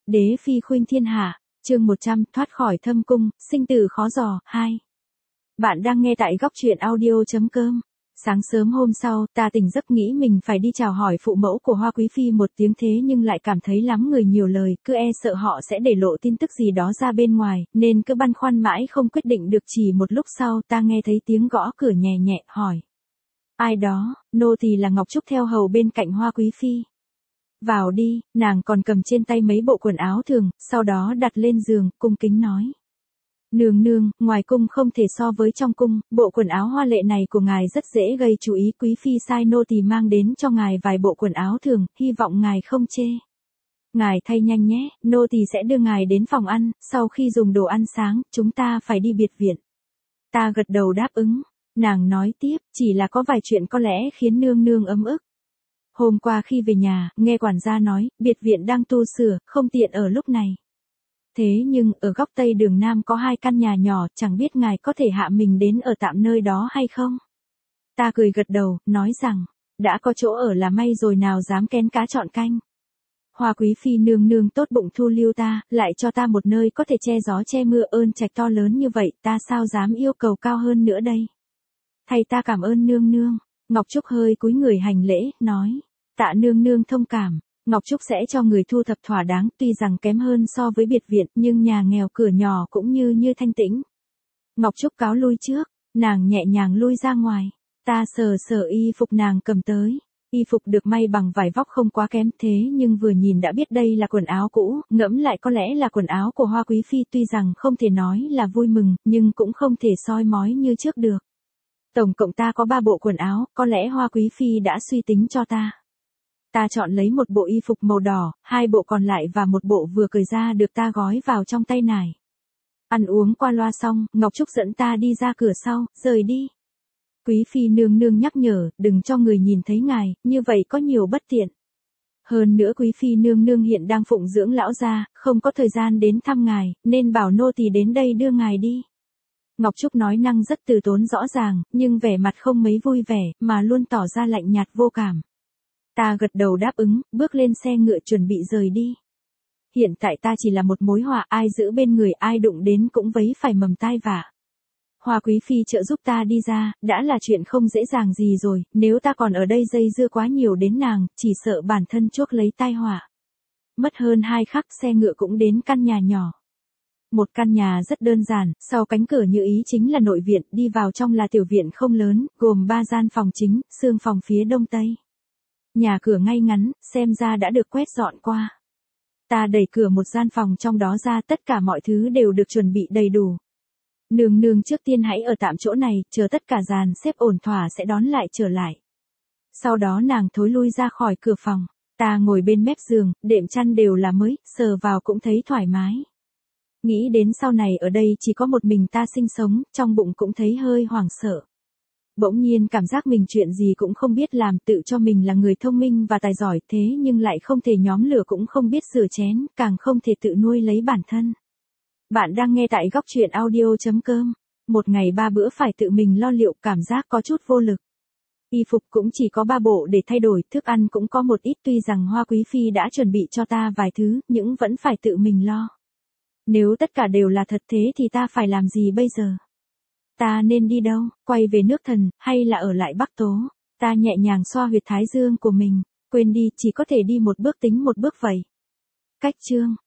Đế phi khuynh thiên hạ, chương 100, thoát khỏi thâm cung, sinh tử khó dò, 2. Bạn đang nghe tại góc truyện audio.com. Sáng sớm hôm sau, ta tỉnh giấc nghĩ mình phải đi chào hỏi phụ mẫu của Hoa Quý Phi một tiếng thế nhưng lại cảm thấy lắm người nhiều lời, cứ sợ họ sẽ để lộ tin tức gì đó ra bên ngoài, nên cứ băn khoăn mãi không quyết định được. Chỉ một lúc sau ta nghe thấy tiếng gõ cửa nhẹ nhẹ, hỏi. Ai đó? Nô tỳ là Ngọc Trúc theo hầu bên cạnh Hoa Quý Phi. Vào đi, nàng còn cầm trên tay mấy bộ quần áo thường, sau đó đặt lên giường, cung kính nói. Nương nương, ngoài cung không thể so với trong cung, bộ quần áo hoa lệ này của ngài rất dễ gây chú ý, Quý Phi sai nô tỳ mang đến cho ngài vài bộ quần áo thường, hy vọng ngài không chê. Ngài thay nhanh nhé, nô tỳ sẽ đưa ngài đến phòng ăn, sau khi dùng đồ ăn sáng, chúng ta phải đi biệt viện. Ta gật đầu đáp ứng, nàng nói tiếp, chỉ là có vài chuyện có lẽ khiến nương nương ấm ức. Hôm qua khi về nhà, nghe quản gia nói, biệt viện đang tu sửa, không tiện ở lúc này. Thế nhưng, ở góc tây đường Nam có 2 căn nhà nhỏ, chẳng biết ngài có thể hạ mình đến ở tạm nơi đó hay không? Ta cười gật đầu, nói rằng, đã có chỗ ở là may rồi, nào dám kén cá chọn canh. Hoa Quý Phi nương nương tốt bụng thu lưu ta, lại cho ta một nơi có thể che gió che mưa, ơn trạch to lớn như vậy, ta sao dám yêu cầu cao hơn nữa đây? Thầy ta cảm ơn nương nương. Ngọc Trúc hơi cúi người hành lễ, nói. Tạ nương nương thông cảm, Ngọc Trúc sẽ cho người thu thập thỏa đáng, tuy rằng kém hơn so với biệt viện, nhưng nhà nghèo cửa nhỏ cũng như thanh tĩnh. Ngọc Trúc cáo lui trước, nàng nhẹ nhàng lui ra ngoài, ta sờ sờ y phục nàng cầm tới. Y phục được may bằng vải vóc không quá kém, thế nhưng vừa nhìn đã biết đây là quần áo cũ, ngẫm lại có lẽ là quần áo của Hoa Quý Phi, tuy rằng không thể nói là vui mừng, nhưng cũng không thể soi mói như trước được. Tổng cộng ta có 3 bộ quần áo, có lẽ Hoa Quý Phi đã suy tính cho ta. Ta chọn lấy một bộ y phục màu đỏ, 2 bộ còn lại và một bộ vừa cởi ra được ta gói vào trong tay nải. Ăn uống qua loa xong, Ngọc Trúc dẫn ta đi ra cửa sau, rời đi. Quý Phi nương nương nhắc nhở, đừng cho người nhìn thấy ngài, như vậy có nhiều bất tiện. Hơn nữa Quý Phi nương nương hiện đang phụng dưỡng lão gia, không có thời gian đến thăm ngài, nên bảo nô tỳ đến đây đưa ngài đi. Ngọc Trúc nói năng rất từ tốn rõ ràng, nhưng vẻ mặt không mấy vui vẻ, mà luôn tỏ ra lạnh nhạt vô cảm. Ta gật đầu đáp ứng, bước lên xe ngựa chuẩn bị rời đi. Hiện tại ta chỉ là một mối họa, ai giữ bên người, ai đụng đến cũng vấy phải mầm tai vạ. Hoa Quý Phi trợ giúp ta đi ra, đã là chuyện không dễ dàng gì rồi, nếu ta còn ở đây dây dưa quá nhiều đến nàng, chỉ sợ bản thân chuốc lấy tai họa. Mất hơn 2 khắc xe ngựa cũng đến căn nhà nhỏ. Một căn nhà rất đơn giản, sau cánh cửa như ý chính là nội viện, đi vào trong là tiểu viện không lớn, gồm 3 gian phòng chính, xương phòng phía đông tây. Nhà cửa ngay ngắn, xem ra đã được quét dọn qua. Ta đẩy cửa một gian phòng trong đó ra, tất cả mọi thứ đều được chuẩn bị đầy đủ. Nương nương trước tiên hãy ở tạm chỗ này, chờ tất cả dàn xếp ổn thỏa sẽ đón lại trở lại. Sau đó nàng thối lui ra khỏi cửa phòng, ta ngồi bên mép giường, đệm chăn đều là mới, sờ vào cũng thấy thoải mái. Nghĩ đến sau này ở đây chỉ có một mình ta sinh sống, trong bụng cũng thấy hơi hoảng sợ. Bỗng nhiên cảm giác mình chuyện gì cũng không biết làm, tự cho mình là người thông minh và tài giỏi, thế nhưng lại không thể nhóm lửa, cũng không biết rửa chén, càng không thể tự nuôi lấy bản thân. Bạn đang nghe tại góc truyện audio.com. Một ngày 3 bữa phải tự mình lo liệu, cảm giác có chút vô lực. Y phục cũng chỉ có 3 bộ để thay đổi, thức ăn cũng có một ít, tuy rằng Hoa Quý Phi đã chuẩn bị cho ta vài thứ, nhưng vẫn phải tự mình lo. Nếu tất cả đều là thật thế thì ta phải làm gì bây giờ? Ta nên đi đâu, quay về nước Thần, hay là ở lại Bắc Tố? Ta nhẹ nhàng xoa huyệt thái dương của mình, quên đi, chỉ có thể đi một bước tính một bước vậy. Cách chương